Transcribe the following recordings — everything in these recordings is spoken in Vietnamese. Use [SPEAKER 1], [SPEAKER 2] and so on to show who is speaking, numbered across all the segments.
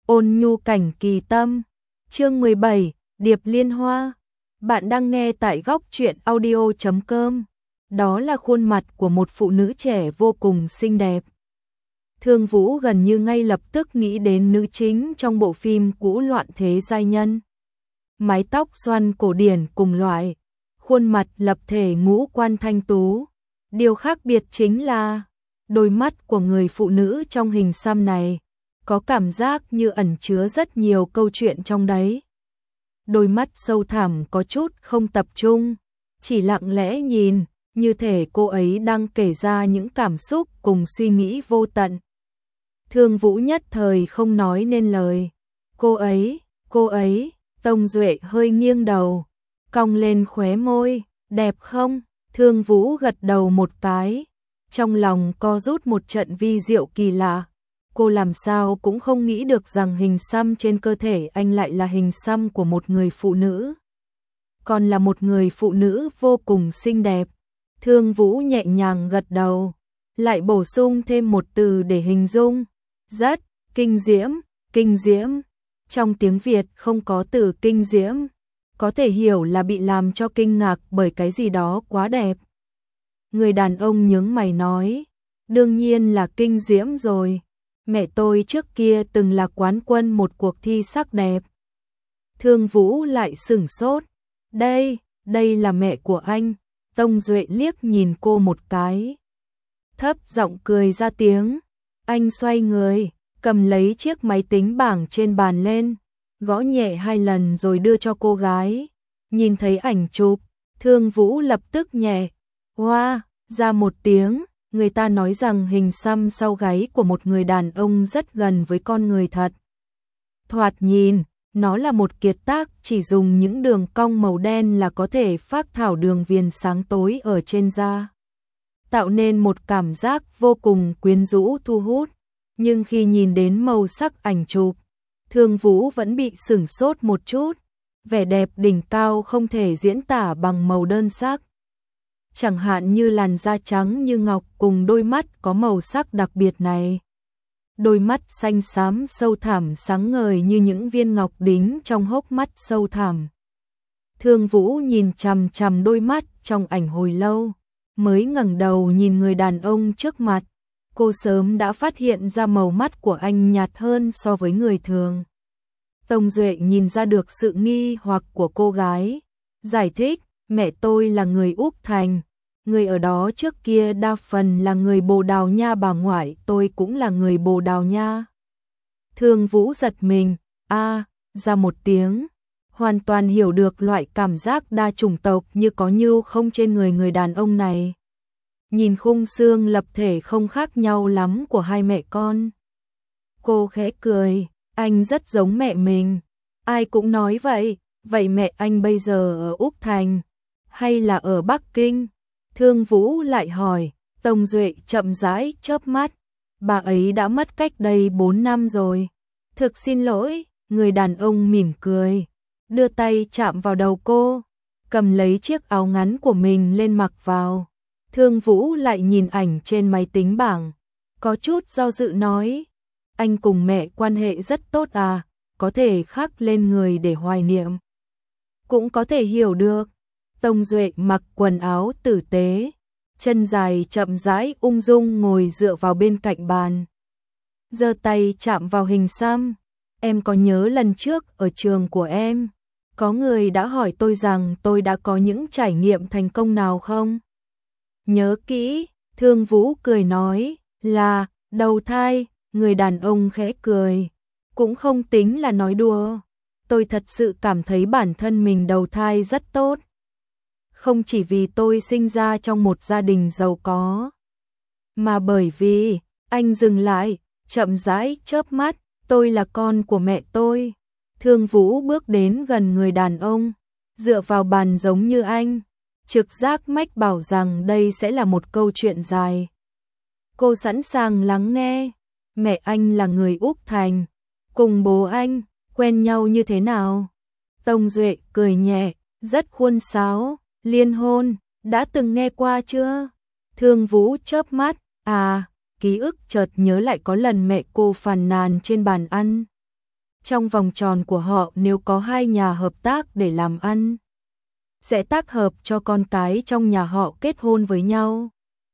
[SPEAKER 1] Ôn nhu cảnh kỳ tâm. Chương 17, Điệp Liên Hoa. Bạn đang nghe tại góc truyện audio.com. Đó là khuôn mặt của một phụ nữ trẻ vô cùng xinh đẹp. Thương Vũ gần như ngay lập tức nghĩ đến nữ chính trong bộ phim cũ Loạn Thế Giai Nhân. Mái tóc xoăn cổ điển cùng loại, khuôn mặt lập thể ngũ quan thanh tú. Điều khác biệt chính là đôi mắt của người phụ nữ trong hình xăm này có cảm giác như ẩn chứa rất nhiều câu chuyện trong đấy. Đôi mắt sâu thẳm có chút không tập trung, chỉ lặng lẽ nhìn, như thể cô ấy đang kể ra những cảm xúc cùng suy nghĩ vô tận. Thương Vũ nhất thời không nói nên lời. Cô ấy, Tông Duệ hơi nghiêng đầu, cong lên khóe môi, đẹp không? Thương Vũ gật đầu một cái, trong lòng co rút một trận vi diệu kỳ lạ. Cô làm sao cũng không nghĩ được rằng hình xăm trên cơ thể anh lại là hình xăm của một người phụ nữ. Còn là một người phụ nữ vô cùng xinh đẹp. Thương Vũ nhẹ nhàng gật đầu, lại bổ sung thêm một từ để hình dung. Rất kinh diễm, kinh diễm. Trong tiếng Việt không có từ kinh diễm, có thể hiểu là bị làm cho kinh ngạc bởi cái gì đó quá đẹp. Người đàn ông nhướng mày nói, đương nhiên là kinh diễm rồi. Mẹ tôi trước kia từng là quán quân một cuộc thi sắc đẹp. Thương Vũ lại sửng sốt. Đây là mẹ của anh. Tông Duệ liếc nhìn cô một cái, thấp giọng cười ra tiếng. Anh xoay người, cầm lấy chiếc máy tính bảng trên bàn lên, gõ nhẹ 2 lần rồi đưa cho cô gái. Nhìn thấy ảnh chụp, Thương Vũ lập tức nhẹ hoa ra một tiếng. Người ta nói rằng hình xăm sau gáy của một người đàn ông rất gần với con người thật. Thoạt nhìn, nó là một kiệt tác, chỉ dùng những đường cong màu đen là có thể phác thảo đường viền sáng tối ở trên da, tạo nên một cảm giác vô cùng quyến rũ thu hút. Nhưng khi nhìn đến màu sắc ảnh chụp, Thương Vũ vẫn bị sửng sốt một chút. Vẻ đẹp đỉnh cao không thể diễn tả bằng màu đơn sắc. Chẳng hạn như làn da trắng như ngọc cùng đôi mắt có màu sắc đặc biệt này. Đôi mắt xanh xám sâu thẳm sáng ngời như những viên ngọc đính trong hốc mắt sâu thẳm. Thương Vũ nhìn chằm chằm đôi mắt trong ảnh hồi lâu, mới ngẩng đầu nhìn người đàn ông trước mặt. Cô sớm đã phát hiện ra màu mắt của anh nhạt hơn so với người thường. Tông Duệ nhìn ra được sự nghi hoặc của cô gái, giải thích, mẹ tôi là người Úc Thành. Người ở đó trước kia đa phần là người Bồ Đào Nha, bà ngoại tôi cũng là người Bồ Đào Nha. Thương Vũ giật mình, ra một tiếng, hoàn toàn hiểu được loại cảm giác đa chủng tộc như có như không trên người đàn ông này. Nhìn khung xương lập thể không khác nhau lắm của hai mẹ con. Cô khẽ cười, anh rất giống mẹ mình. Ai cũng nói vậy, vậy mẹ anh bây giờ ở Úc Thành hay là ở Bắc Kinh? Thương Vũ lại hỏi. Tông Duệ chậm rãi chớp mắt, bà ấy đã mất cách đây 4 năm rồi. Thực xin lỗi. Người đàn ông mỉm cười, đưa tay chạm vào đầu cô, cầm lấy chiếc áo ngắn của mình lên mặc vào. Thương Vũ lại nhìn ảnh trên máy tính bảng, có chút do dự nói, anh cùng mẹ quan hệ rất tốt à, có thể khắc lên người để hoài niệm. Cũng có thể hiểu được. Tông Duệ mặc quần áo tử tế, chân dài chậm rãi ung dung ngồi dựa vào bên cạnh bàn, giơ tay chạm vào hình xăm. Em có nhớ lần trước ở trường của em, có người đã hỏi tôi rằng tôi đã có những trải nghiệm thành công nào không? Nhớ kỹ. Thương Vũ cười nói, là đầu thai. Người đàn ông khẽ cười, cũng không tính là nói đùa. Tôi thật sự cảm thấy bản thân mình đầu thai rất tốt. Không chỉ vì tôi sinh ra trong một gia đình giàu có, mà bởi vì, anh dừng lại, chậm rãi chớp mắt, tôi là con của mẹ tôi. Thương Vũ bước đến gần người đàn ông, dựa vào bàn giống như anh. Trực giác mách bảo rằng đây sẽ là một câu chuyện dài. Cô sẵn sàng lắng nghe. Mẹ anh là người Úc Thành, cùng bố anh quen nhau như thế nào? Tông Duệ cười nhẹ, rất khuôn sáo. Liên hôn, đã từng nghe qua chưa? Thương Vũ chớp mắt, ký ức chợt nhớ lại có lần mẹ cô phàn nàn trên bàn ăn. Trong vòng tròn của họ nếu có hai nhà hợp tác để làm ăn, sẽ tác hợp cho con cái trong nhà họ kết hôn với nhau.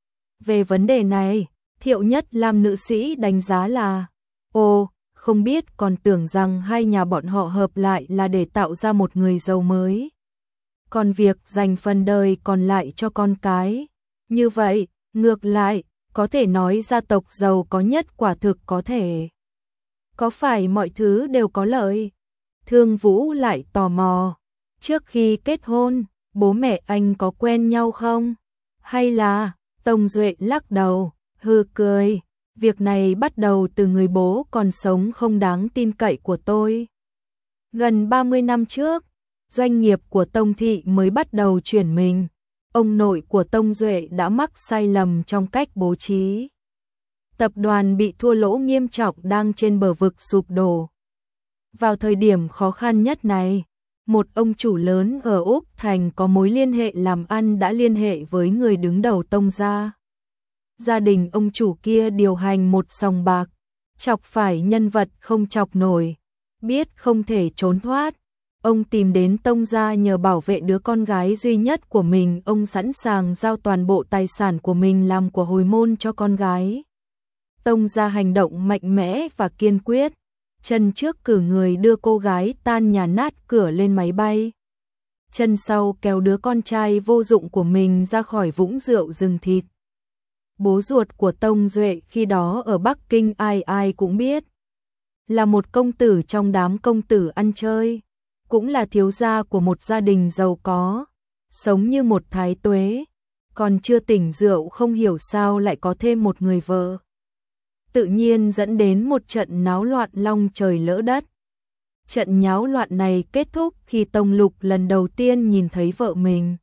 [SPEAKER 1] Về vấn đề này, Thiệu Nhất Lam nữ sĩ đánh giá là, ồ, không biết còn tưởng rằng hai nhà bọn họ hợp lại là để tạo ra một người giàu mới. Còn việc dành phần đời còn lại cho con cái, như vậy, ngược lại, có thể nói gia tộc giàu có nhất quả thực có thể. Có phải mọi thứ đều có lợi? Thương Vũ lại tò mò, trước khi kết hôn, bố mẹ anh có quen nhau không? Hay là, Tông Duệ lắc đầu, hừ cười, việc này bắt đầu từ người bố còn sống không đáng tin cậy của tôi. Gần 30 năm trước, doanh nghiệp của Tông Thị mới bắt đầu chuyển mình, ông nội của Tông Duệ đã mắc sai lầm trong cách bố trí. Tập đoàn bị thua lỗ nghiêm trọng đang trên bờ vực sụp đổ. Vào thời điểm khó khăn nhất này, một ông chủ lớn ở Úc Thành có mối liên hệ làm ăn đã liên hệ với người đứng đầu Tông gia. Gia đình ông chủ kia điều hành một sòng bạc, chọc phải nhân vật không chọc nổi, biết không thể trốn thoát. Ông tìm đến Tông gia nhờ bảo vệ đứa con gái duy nhất của mình, ông sẵn sàng giao toàn bộ tài sản của mình làm của hồi môn cho con gái. Tông gia hành động mạnh mẽ và kiên quyết, chân trước cử người đưa cô gái tan nhà nát cửa lên máy bay. Chân sau kéo đứa con trai vô dụng của mình ra khỏi vũng rượu rừng thịt. Bố ruột của Tông Duệ khi đó ở Bắc Kinh ai ai cũng biết, là một công tử trong đám công tử ăn chơi, cũng là thiếu gia của một gia đình giàu có, sống như một thái tuế, còn chưa tỉnh rượu không hiểu sao lại có thêm một người vợ. Tự nhiên dẫn đến một trận náo loạn long trời lỡ đất. Trận nháo loạn này kết thúc khi Tông Lục lần đầu tiên nhìn thấy vợ mình.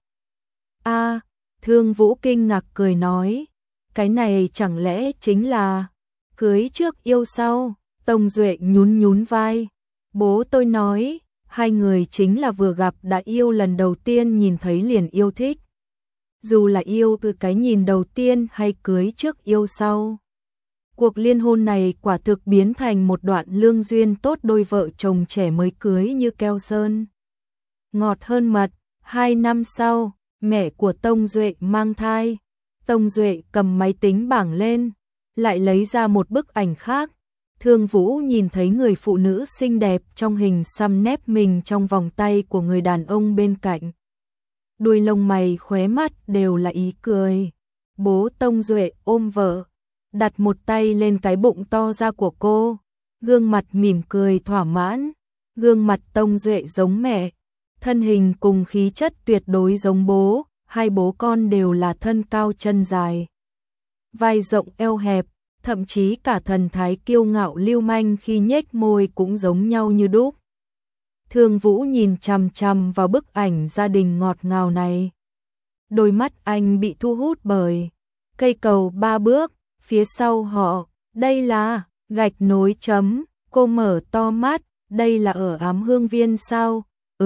[SPEAKER 1] A, Thương Vũ kinh ngạc cười nói, cái này chẳng lẽ chính là cưới trước yêu sau? Tông Duệ nhún nhún vai, bố tôi nói, hai người chính là vừa gặp đã yêu, lần đầu tiên nhìn thấy liền yêu thích. Dù là yêu từ cái nhìn đầu tiên hay cưới trước yêu sau, cuộc liên hôn này quả thực biến thành một đoạn lương duyên tốt đôi vợ chồng trẻ mới cưới như keo sơn. Ngọt hơn mật. 2 năm sau, mẹ của Tông Duệ mang thai. Tông Duệ cầm máy tính bảng lên, lại lấy ra một bức ảnh khác. Thương Vũ nhìn thấy người phụ nữ xinh đẹp trong hình xăm nép mình trong vòng tay của người đàn ông bên cạnh. Đuôi lông mày khóe mắt đều là ý cười. Bố Tông Duệ ôm vợ, đặt một tay lên cái bụng to ra của cô, gương mặt mỉm cười thỏa mãn. Gương mặt Tông Duệ giống mẹ, thân hình cùng khí chất tuyệt đối giống bố, hai bố con đều là thân cao chân dài, vai rộng eo hẹp, thậm chí cả thần thái kiêu ngạo lưu manh khi nhếch môi cũng giống nhau như đúc. Thương Vũ nhìn chằm chằm vào bức ảnh gia đình ngọt ngào này. Đôi mắt anh bị thu hút bởi cây cầu 3 bước, phía sau họ, đây là gạch nối chấm, cô mở to mắt, đây là ở Ám Hương Viên sao?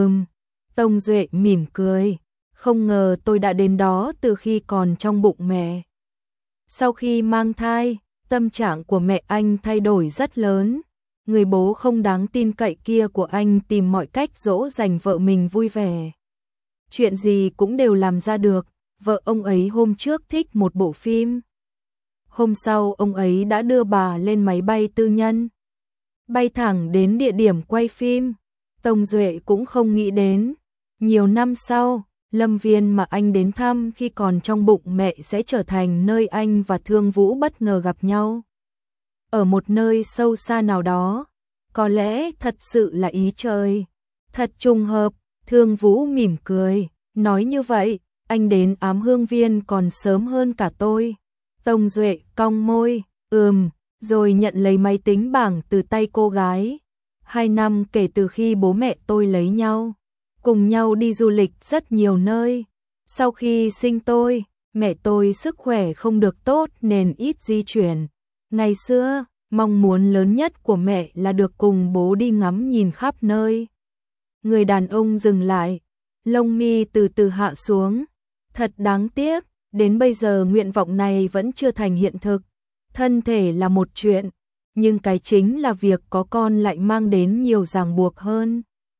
[SPEAKER 1] Tông Duệ mỉm cười, không ngờ tôi đã đến đó từ khi còn trong bụng mẹ. Sau khi mang thai, tâm trạng của mẹ anh thay đổi rất lớn. Người bố không đáng tin cậy kia của anh tìm mọi cách dỗ dành vợ mình vui vẻ. Chuyện gì cũng đều làm ra được. Vợ ông ấy hôm trước thích một bộ phim. Hôm sau ông ấy đã đưa bà lên máy bay tư nhân, bay thẳng đến địa điểm quay phim. Tông Duệ cũng không nghĩ đến, nhiều năm sau, Lâm Viên mà anh đến thăm khi còn trong bụng mẹ sẽ trở thành nơi anh và Thương Vũ bất ngờ gặp nhau. Ở một nơi sâu xa nào đó, có lẽ thật sự là ý trời. Thật trùng hợp, Thương Vũ mỉm cười, nói như vậy, anh đến Ám Hương Viên còn sớm hơn cả tôi. Tông Duệ cong môi, rồi nhận lấy máy tính bảng từ tay cô gái. 2 năm kể từ khi bố mẹ tôi lấy nhau, cùng nhau đi du lịch rất nhiều nơi. Sau khi sinh tôi, mẹ tôi sức khỏe không được tốt nên ít di chuyển. Ngày xưa, mong muốn lớn nhất của mẹ là được cùng bố đi ngắm nhìn khắp nơi. Người đàn ông dừng lại, lông mi từ từ hạ xuống. Thật đáng tiếc, đến bây giờ nguyện vọng này vẫn chưa thành hiện thực. Thân thể là một chuyện, nhưng cái chính là việc có con lại mang đến nhiều ràng buộc hơn.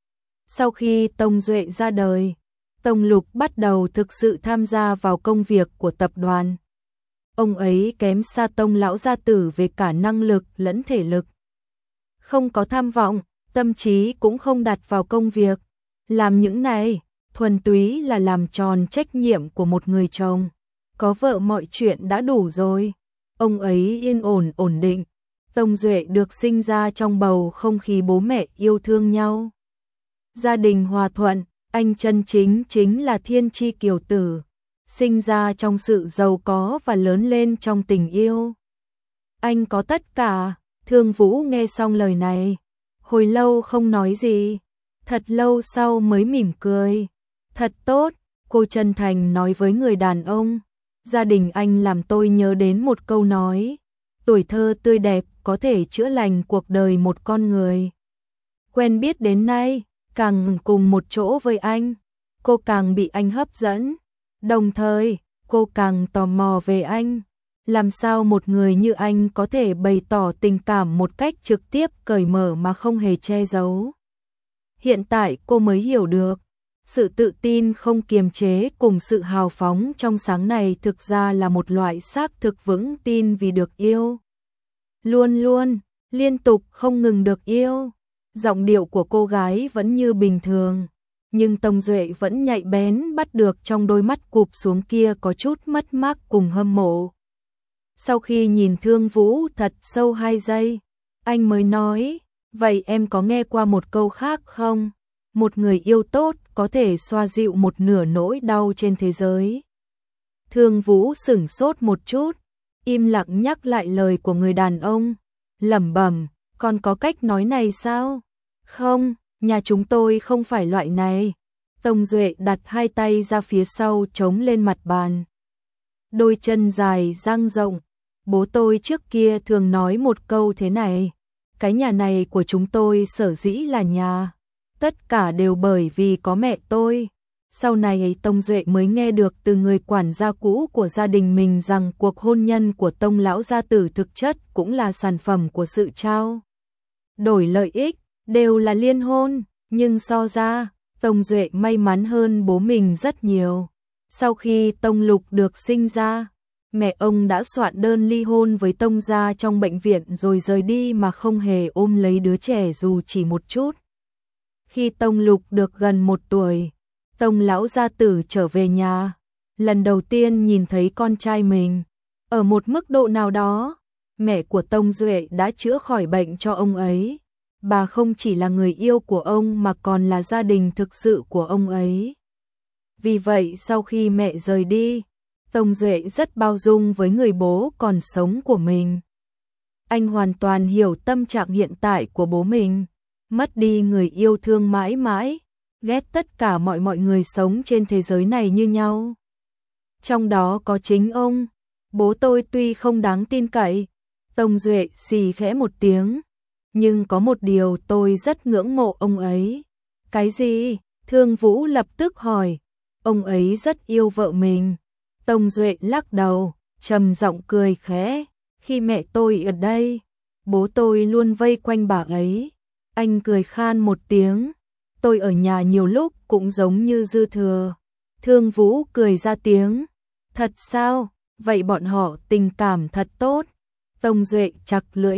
[SPEAKER 1] Sau khi Tông Duệ ra đời, Tông Lục bắt đầu thực sự tham gia vào công việc của tập đoàn. Ông ấy kém xa Tông lão gia tử về cả năng lực lẫn thể lực. Không có tham vọng, tâm trí cũng không đặt vào công việc. Làm những này, thuần túy là làm tròn trách nhiệm của một người chồng. Có vợ mọi chuyện đã đủ rồi. Ông ấy yên ổn ổn định. Tông Duệ được sinh ra trong bầu không khí bố mẹ yêu thương nhau. Gia đình hòa thuận, anh chân chính là thiên chi kiều tử. Sinh ra trong sự giàu có và lớn lên trong tình yêu. Anh có tất cả. Thương Vũ nghe xong lời này, hồi lâu không nói gì, thật lâu sau mới mỉm cười. Thật tốt, cô chân thành nói với người đàn ông. Gia đình anh làm tôi nhớ đến một câu nói, tuổi thơ tươi đẹp có thể chữa lành cuộc đời một con người. Quen biết đến nay, càng cùng một chỗ với anh, cô càng bị anh hấp dẫn, đồng thời cô càng tò mò về anh. Làm sao một người như anh có thể bày tỏ tình cảm một cách trực tiếp cởi mở mà không hề che giấu. Hiện tại cô mới hiểu được, sự tự tin không kiềm chế cùng sự hào phóng trong sáng này thực ra là một loại xác thực vững tin vì được yêu. Luôn luôn, liên tục không ngừng được yêu. Giọng điệu của cô gái vẫn như bình thường, nhưng Tông Duệ vẫn nhạy bén bắt được trong đôi mắt cụp xuống kia có chút mất mát cùng hâm mộ. Sau khi nhìn Thương Vũ thật sâu 2 giây, anh mới nói, vậy em có nghe qua một câu khác không? Một người yêu tốt có thể xoa dịu một nửa nỗi đau trên thế giới. Thương Vũ sửng sốt một chút, im lặng nhắc lại lời của người đàn ông, lẩm bẩm, còn có cách nói này sao? Không, nhà chúng tôi không phải loại này. Tông Duệ đặt 2 tay ra phía sau chống lên mặt bàn. Đôi chân dài dang rộng. Bố tôi trước kia thường nói một câu thế này, cái nhà này của chúng tôi sở dĩ là nhà, tất cả đều bởi vì có mẹ tôi. Sau này Tông Duệ mới nghe được từ người quản gia cũ của gia đình mình rằng cuộc hôn nhân của Tông lão gia tử thực chất cũng là sản phẩm của sự trao đổi lợi ích, đều là liên hôn, nhưng so ra, Tông Duệ may mắn hơn bố mình rất nhiều. Sau khi Tông Lục được sinh ra, mẹ ông đã soạn đơn ly hôn với Tông gia trong bệnh viện rồi rời đi mà không hề ôm lấy đứa trẻ dù chỉ một chút. Khi Tông Lục được gần 1 tuổi, Tông lão gia tử trở về nhà, lần đầu tiên nhìn thấy con trai mình. Ở một mức độ nào đó, mẹ của Tông Duệ đã chữa khỏi bệnh cho ông ấy. Bà không chỉ là người yêu của ông mà còn là gia đình thực sự của ông ấy. Vì vậy sau khi mẹ rời đi, Tông Duệ rất bao dung với người bố còn sống của mình. Anh hoàn toàn hiểu tâm trạng hiện tại của bố mình, mất đi người yêu thương mãi mãi, ghét tất cả mọi người sống trên thế giới này như nhau. Trong đó có chính ông, bố tôi tuy không đáng tin cậy, Tông Duệ xì khẽ một tiếng, nhưng có một điều tôi rất ngưỡng mộ ông ấy. Cái gì? Thương Vũ lập tức hỏi. Ông ấy rất yêu vợ mình. Tông Duệ lắc đầu, trầm giọng cười khẽ. Khi mẹ tôi ở đây, bố tôi luôn vây quanh bà ấy. Anh cười khan một tiếng. Tôi ở nhà nhiều lúc cũng giống như dư thừa. Thương Vũ cười ra tiếng. Thật sao? Vậy bọn họ tình cảm thật tốt. Tông Duệ chặt lưỡi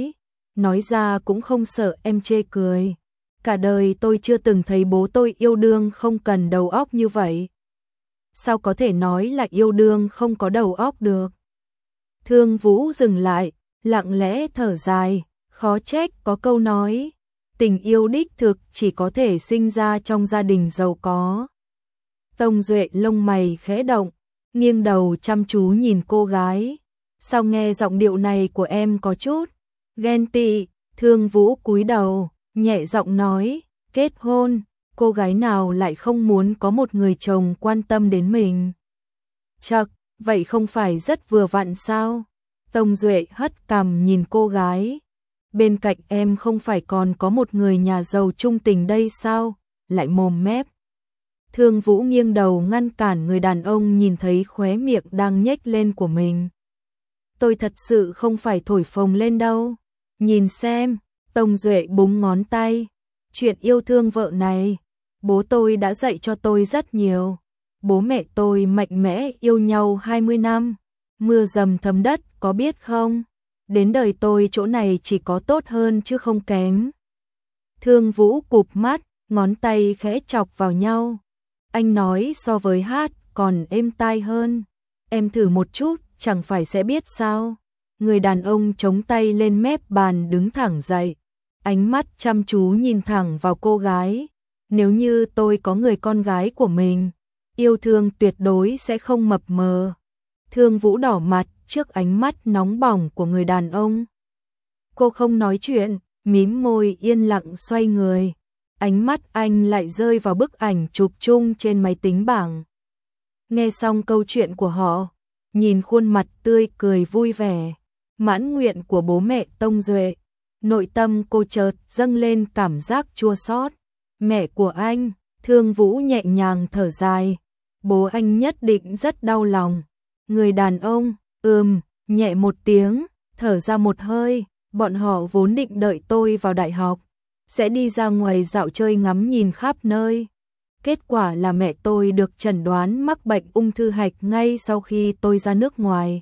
[SPEAKER 1] nói ra cũng không sợ em chê cười. Cả đời tôi chưa từng thấy bố tôi yêu đương không cần đầu óc như vậy. Sao có thể nói là yêu đương không có đầu óc được? Thương Vũ dừng lại, lặng lẽ thở dài, khó trách có câu nói, tình yêu đích thực chỉ có thể sinh ra trong gia đình giàu có. Tông Duệ lông mày khẽ động, nghiêng đầu chăm chú nhìn cô gái. Sao nghe giọng điệu này của em có chút ghen tị? Thương Vũ cúi đầu, nhẹ giọng nói, kết hôn, cô gái nào lại không muốn có một người chồng quan tâm đến mình? Chậc, vậy không phải rất vừa vặn sao? Tông Duệ hất cằm nhìn cô gái. Bên cạnh em không phải còn có một người nhà giàu trung tình đây sao? Lại mồm mép. Thương Vũ nghiêng đầu ngăn cản người đàn ông nhìn thấy khóe miệng đang nhếch lên của mình. Tôi thật sự không phải thổi phồng lên đâu. Nhìn xem, Tông Duệ búng ngón tay. Chuyện yêu thương vợ này, bố tôi đã dạy cho tôi rất nhiều. Bố mẹ tôi mạnh mẽ yêu nhau 20 năm. Mưa dầm thấm đất có biết không? Đến đời tôi chỗ này chỉ có tốt hơn chứ không kém. Thương Vũ cụp mắt, ngón tay khẽ chọc vào nhau. Anh nói so với hát còn êm tai hơn. Em thử một chút, chẳng phải sẽ biết sao. Người đàn ông chống tay lên mép bàn đứng thẳng dậy. Ánh mắt chăm chú nhìn thẳng vào cô gái. Nếu như tôi có người con gái của mình, yêu thương tuyệt đối sẽ không mập mờ. Thương Vũ đỏ mặt trước ánh mắt nóng bỏng của người đàn ông. Cô không nói chuyện, mím môi yên lặng xoay người. Ánh mắt anh lại rơi vào bức ảnh chụp chung trên máy tính bảng. Nghe xong câu chuyện của họ, nhìn khuôn mặt tươi cười vui vẻ, mãn nguyện của bố mẹ Tông Duệ, nội tâm cô chợt dâng lên cảm giác chua xót. Mẹ của anh, Thương Vũ nhẹ nhàng thở dài, bố anh nhất định rất đau lòng. Người đàn ông, nhẹ một tiếng, thở ra một hơi, bọn họ vốn định đợi tôi vào đại học, sẽ đi ra ngoài dạo chơi ngắm nhìn khắp nơi. Kết quả là mẹ tôi được chẩn đoán mắc bệnh ung thư hạch ngay sau khi tôi ra nước ngoài.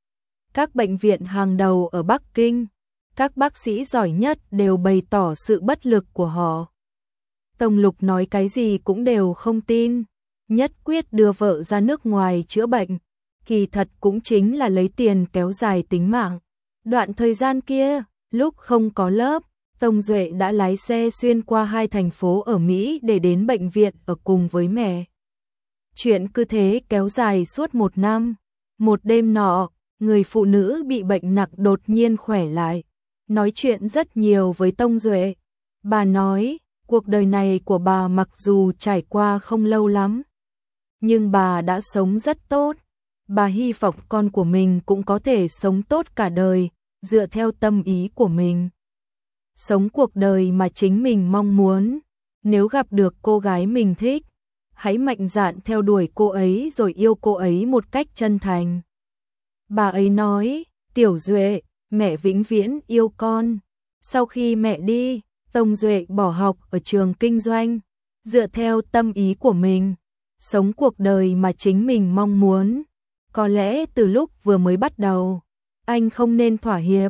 [SPEAKER 1] Các bệnh viện hàng đầu ở Bắc Kinh, các bác sĩ giỏi nhất đều bày tỏ sự bất lực của họ. Tông Lục nói cái gì cũng đều không tin, nhất quyết đưa vợ ra nước ngoài chữa bệnh, kỳ thật cũng chính là lấy tiền kéo dài tính mạng. Đoạn thời gian kia, lúc không có lớp, Tông Duệ đã lái xe xuyên qua 2 thành phố ở Mỹ để đến bệnh viện ở cùng với mẹ. Chuyện cứ thế kéo dài suốt 1 năm. Một đêm nọ, người phụ nữ bị bệnh nặng đột nhiên khỏe lại, nói chuyện rất nhiều với Tông Duệ. Bà nói, cuộc đời này của bà mặc dù trải qua không lâu lắm, nhưng bà đã sống rất tốt. Bà hy vọng con của mình cũng có thể sống tốt cả đời, dựa theo tâm ý của mình. Sống cuộc đời mà chính mình mong muốn. Nếu gặp được cô gái mình thích, hãy mạnh dạn theo đuổi cô ấy rồi yêu cô ấy một cách chân thành. Bà ấy nói, Tiểu Duệ, mẹ vĩnh viễn yêu con. Sau khi mẹ đi, Tông Duệ bỏ học ở trường kinh doanh, dựa theo tâm ý của mình, sống cuộc đời mà chính mình mong muốn. Có lẽ từ lúc vừa mới bắt đầu, anh không nên thỏa hiệp.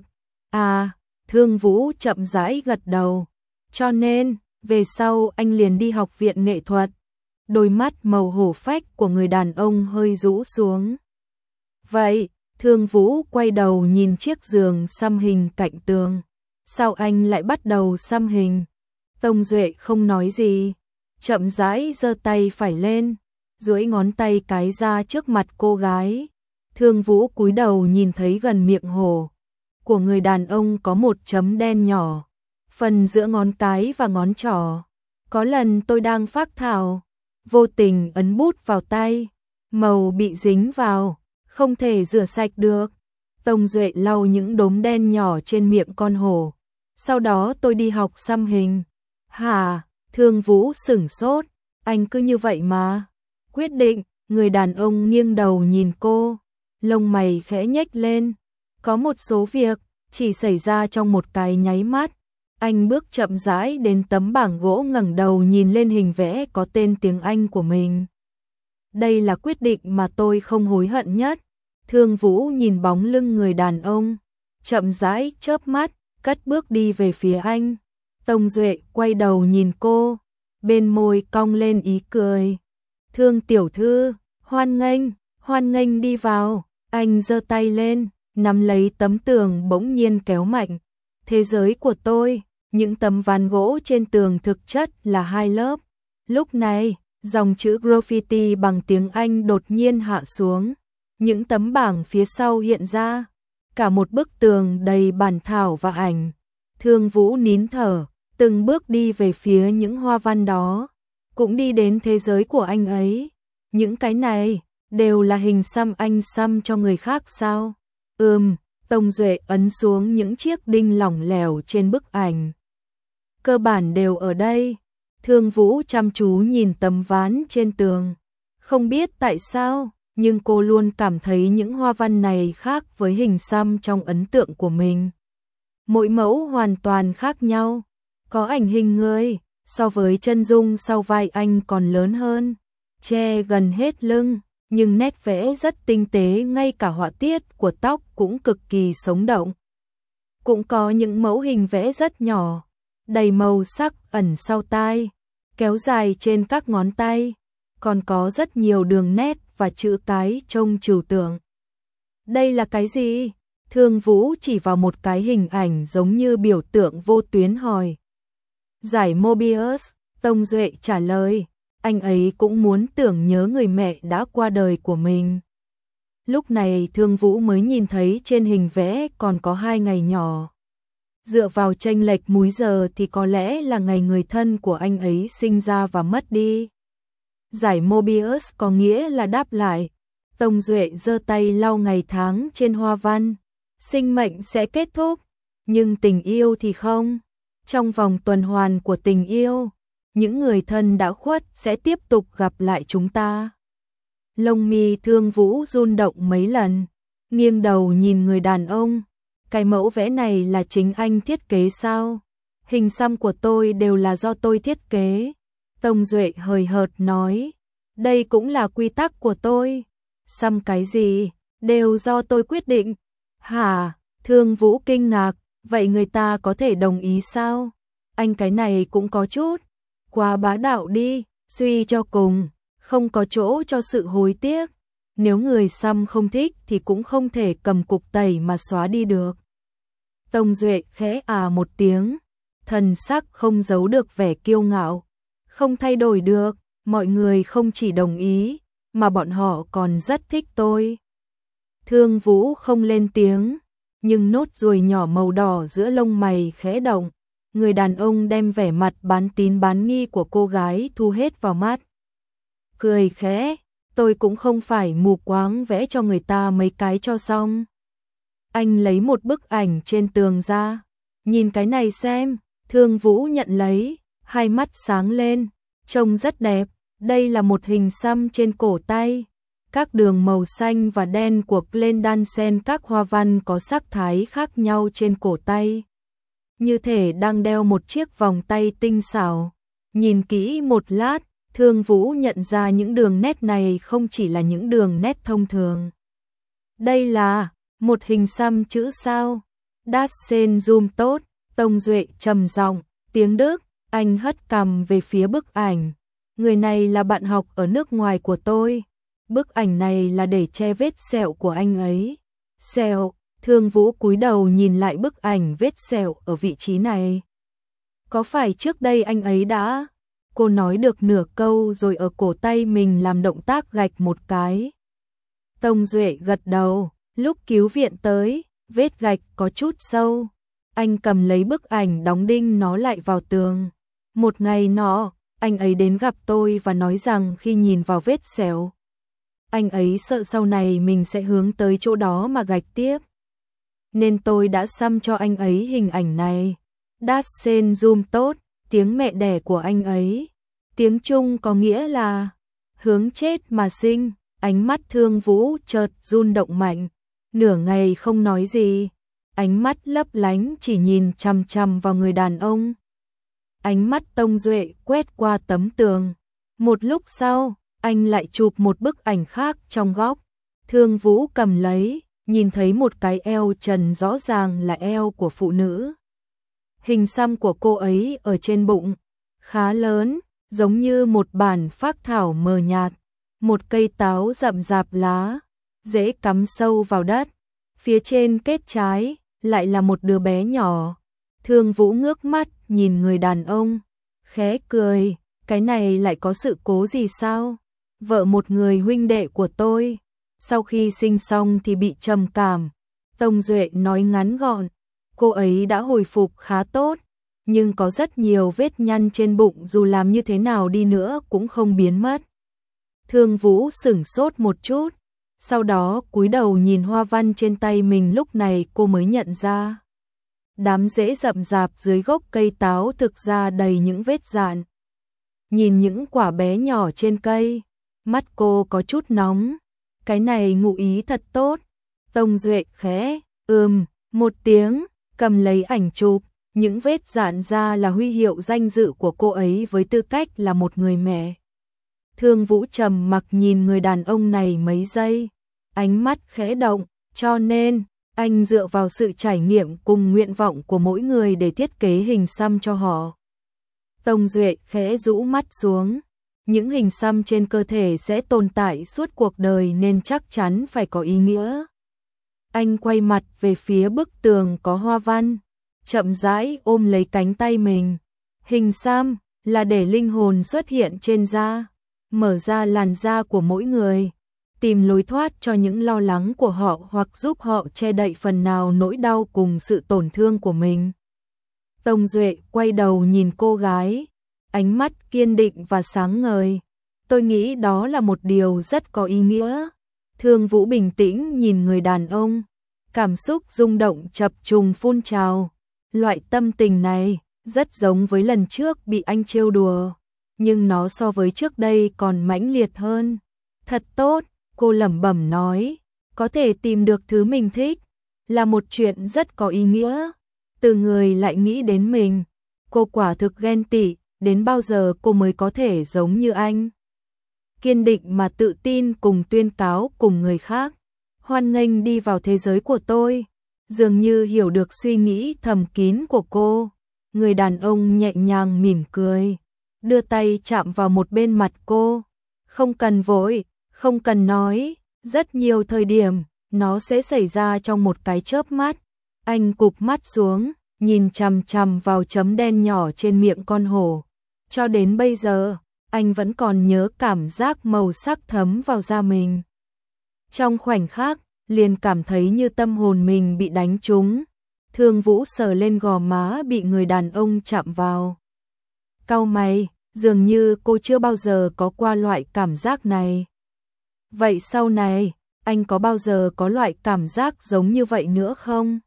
[SPEAKER 1] Thương Vũ chậm rãi gật đầu. Cho nên, về sau anh liền đi học viện nghệ thuật. Đôi mắt màu hổ phách của người đàn ông hơi rũ xuống. Vậy, Thương Vũ quay đầu nhìn chiếc giường xăm hình cạnh tường. Sao anh lại bắt đầu xăm hình? Tông Duệ không nói gì, chậm rãi giơ tay phải lên, duỗi ngón tay cái ra trước mặt cô gái. Thương Vũ cúi đầu nhìn thấy gần miệng hổ của người đàn ông có một chấm đen nhỏ, phần giữa ngón cái và ngón trỏ. Có lần tôi đang phác thảo, vô tình ấn bút vào tay, màu bị dính vào, không thể rửa sạch được. Tông Duệ lau những đốm đen nhỏ trên miệng con hổ. Sau đó tôi đi học xăm hình. Hả? Thương Vũ sửng sốt, anh cứ như vậy mà. Quyết định, người đàn ông nghiêng đầu nhìn cô, lông mày khẽ nhếch lên. Có một số việc chỉ xảy ra trong một cái nháy mắt. Anh bước chậm rãi đến tấm bảng gỗ, ngẩng đầu nhìn lên hình vẽ có tên tiếng Anh của mình. Đây là quyết định mà tôi không hối hận nhất. Thương Vũ nhìn bóng lưng người đàn ông, chậm rãi chớp mắt, cất bước đi về phía anh. Tông Duệ quay đầu nhìn cô, bên môi cong lên ý cười. Thương tiểu thư, hoan nghênh đi vào. Anh giơ tay lên, nắm lấy tấm tường bỗng nhiên kéo mạnh. Thế giới của tôi, những tấm ván gỗ trên tường thực chất là 2 lớp. Lúc này, dòng chữ graffiti bằng tiếng Anh đột nhiên hạ xuống. Những tấm bảng phía sau hiện ra, cả một bức tường đầy bản thảo và ảnh. Thương Vũ nín thở, từng bước đi về phía những hoa văn đó, cũng đi đến thế giới của anh ấy. Những cái này đều là hình xăm anh xăm cho người khác sao? Tông Duệ ấn xuống những chiếc đinh lỏng lẻo trên bức ảnh. Cơ bản đều ở đây. Thương Vũ chăm chú nhìn tấm ván trên tường. Không biết tại sao, nhưng cô luôn cảm thấy những hoa văn này khác với hình xăm trong ấn tượng của mình. mỗi mẫu hoàn toàn khác nhau. Có ảnh hình người, so với chân dung sau vai anh còn lớn hơn, che gần hết lưng, nhưng nét vẽ rất tinh tế, ngay cả họa tiết của tóc cũng cực kỳ sống động. Cũng có những mẫu hình vẽ rất nhỏ, đầy màu sắc ẩn sau tai, kéo dài trên các ngón tay, còn có rất nhiều đường nét và chữ cái trông trừu tượng. Đây là cái gì? Thương Vũ chỉ vào một cái hình ảnh giống như biểu tượng vô tuyến hỏi. Giải Mobius, Tông Duệ trả lời, anh ấy cũng muốn tưởng nhớ người mẹ đã qua đời của mình. Lúc này Thương Vũ mới nhìn thấy trên hình vẽ còn có 2 ngày nhỏ. Dựa vào chênh lệch múi giờ thì có lẽ là ngày người thân của anh ấy sinh ra và mất đi. Giải Mobius có nghĩa là đáp lại. Tông Duệ giơ tay lau ngày tháng trên hoa văn. Sinh mệnh sẽ kết thúc, nhưng tình yêu thì không. Trong vòng tuần hoàn của tình yêu, những người thân đã khuất sẽ tiếp tục gặp lại chúng ta. Lông mi Thương Vũ run động mấy lần, nghiêng đầu nhìn người đàn ông. Cái mẫu vẽ này là chính anh thiết kế sao? Hình xăm của tôi đều là do tôi thiết kế. Tông Duệ hời hợt nói, đây cũng là quy tắc của tôi. Xăm cái gì, đều do tôi quyết định. Hả? Thương Vũ kinh ngạc, vậy người ta có thể đồng ý sao? Anh cái này cũng có chút quá bá đạo đi, suy cho cùng, không có chỗ cho sự hối tiếc. Nếu người xăm không thích thì cũng không thể cầm cục tẩy mà xóa đi được. Tông Duệ khẽ một tiếng, thần sắc không giấu được vẻ kiêu ngạo. Không thay đổi được, mọi người không chỉ đồng ý, mà bọn họ còn rất thích tôi. Thương Vũ không lên tiếng, nhưng nốt ruồi nhỏ màu đỏ giữa lông mày khẽ động. Người đàn ông đem vẻ mặt bán tín bán nghi của cô gái thu hết vào mắt. Cười khẽ, tôi cũng không phải mù quáng vẽ cho người ta mấy cái cho xong. Anh lấy một bức ảnh trên tường ra, nhìn cái này xem. Thương Vũ nhận lấy, hai mắt sáng lên, trông rất đẹp. Đây là một hình xăm trên cổ tay. Các đường màu xanh và đen của Glen đan xen các hoa văn có sắc thái khác nhau trên cổ tay. Như thể đang đeo một chiếc vòng tay tinh xảo. Nhìn kỹ một lát, Thương Vũ nhận ra những đường nét này không chỉ là những đường nét thông thường. Đây là một hình xăm chữ sao. Das sen zoom tốt, Tông Duệ trầm giọng, tiếng Đức. Anh hất cằm về phía bức ảnh. Người này là bạn học ở nước ngoài của tôi. Bức ảnh này là để che vết sẹo của anh ấy. Sẹo? Thương Vũ cúi đầu nhìn lại bức ảnh vết sẹo ở vị trí này. Có phải trước đây anh ấy đã... Cô nói được nửa câu rồi ở cổ tay mình làm động tác gạch một cái. Tông Duệ gật đầu, lúc cứu viện tới, vết gạch có chút sâu. Anh cầm lấy bức ảnh đóng đinh nó lại vào tường. Một ngày nọ, anh ấy đến gặp tôi và nói rằng khi nhìn vào vết sẹo, anh ấy sợ sau này mình sẽ hướng tới chỗ đó mà gạch tiếp. Nên tôi đã xăm cho anh ấy hình ảnh này. Das sen zoom tốt, tiếng mẹ đẻ của anh ấy. Tiếng Trung có nghĩa là hướng chết mà sinh. Ánh mắt Thương Vũ chợt run động mạnh. Nửa ngày không nói gì. Ánh mắt lấp lánh chỉ nhìn chằm chằm vào người đàn ông. Ánh mắt Tông Duệ quét qua tấm tường. Một lúc sau, anh lại chụp một bức ảnh khác trong góc. Thương Vũ cầm lấy, nhìn thấy một cái eo trần rõ ràng là eo của phụ nữ. Hình xăm của cô ấy ở trên bụng, khá lớn, giống như một bản phác thảo mờ nhạt. Một cây táo rậm rạp lá, dễ cắm sâu vào đất. Phía trên kết trái, lại là một đứa bé nhỏ. Thương Vũ ngước mắt nhìn người đàn ông, khẽ cười, cái này lại có sự cố gì sao? Vợ một người huynh đệ của tôi, sau khi sinh xong thì bị trầm cảm. Tông Duệ nói ngắn gọn, cô ấy đã hồi phục khá tốt, nhưng có rất nhiều vết nhăn trên bụng dù làm như thế nào đi nữa cũng không biến mất. Thương Vũ sửng sốt một chút, sau đó cúi đầu nhìn hoa văn trên tay mình, lúc này cô mới nhận ra. Đám rễ rậm rạp dưới gốc cây táo thực ra đầy những vết dạn. Nhìn những quả bé nhỏ trên cây, mắt cô có chút nóng. Cái này ngụ ý thật tốt. Tông Duệ khẽ, một tiếng, cầm lấy ảnh chụp, những vết rạn ra là huy hiệu danh dự của cô ấy với tư cách là một người mẹ. Thương Vũ trầm mặc nhìn người đàn ông này mấy giây, ánh mắt khẽ động, cho nên anh dựa vào sự trải nghiệm cùng nguyện vọng của mỗi người để thiết kế hình xăm cho họ. Tông Duệ khẽ rũ mắt xuống, những hình xăm trên cơ thể sẽ tồn tại suốt cuộc đời nên chắc chắn phải có ý nghĩa. Anh quay mặt về phía bức tường có hoa văn, chậm rãi ôm lấy cánh tay mình. Hình xăm là để linh hồn xuất hiện trên da, mở ra làn da của mỗi người, tìm lối thoát cho những lo lắng của họ hoặc giúp họ che đậy phần nào nỗi đau cùng sự tổn thương của mình. Tông Duệ quay đầu nhìn cô gái, ánh mắt kiên định và sáng ngời. Tôi nghĩ đó là một điều rất có ý nghĩa. Thương Vũ bình tĩnh nhìn người đàn ông, cảm xúc rung động chập trùng phun trào. Loại tâm tình này rất giống với lần trước bị anh trêu đùa, nhưng nó so với trước đây còn mãnh liệt hơn. Thật tốt, cô lẩm bẩm nói, có thể tìm được thứ mình thích là một chuyện rất có ý nghĩa. Từ người lại nghĩ đến mình, cô quả thực ghen tị, đến bao giờ cô mới có thể giống như anh. Kiên định mà tự tin cùng tuyên cáo cùng người khác, hoan nghênh đi vào thế giới của tôi. Dường như hiểu được suy nghĩ thầm kín của cô, người đàn ông nhẹ nhàng mỉm cười, đưa tay chạm vào một bên mặt cô. Không cần vội, không cần nói, rất nhiều thời điểm, nó sẽ xảy ra trong một cái chớp mắt. Anh cụp mắt xuống, nhìn chằm chằm vào chấm đen nhỏ trên miệng con hổ. Cho đến bây giờ, anh vẫn còn nhớ cảm giác màu sắc thấm vào da mình. Trong khoảnh khắc, liền cảm thấy như tâm hồn mình bị đánh trúng. Thương Vũ sờ lên gò má bị người đàn ông chạm vào. Cau mày, dường như cô chưa bao giờ có qua loại cảm giác này. Vậy sau này, anh có bao giờ có loại cảm giác giống như vậy nữa không?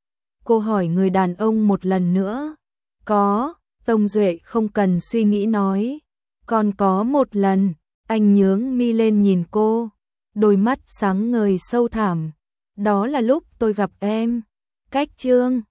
[SPEAKER 1] Cô hỏi người đàn ông một lần nữa. Có, Tông Duệ không cần suy nghĩ nói. Còn có một lần, anh nhướng mi lên nhìn cô, đôi mắt sáng ngời sâu thẳm. Đó là lúc tôi gặp em. Cách chương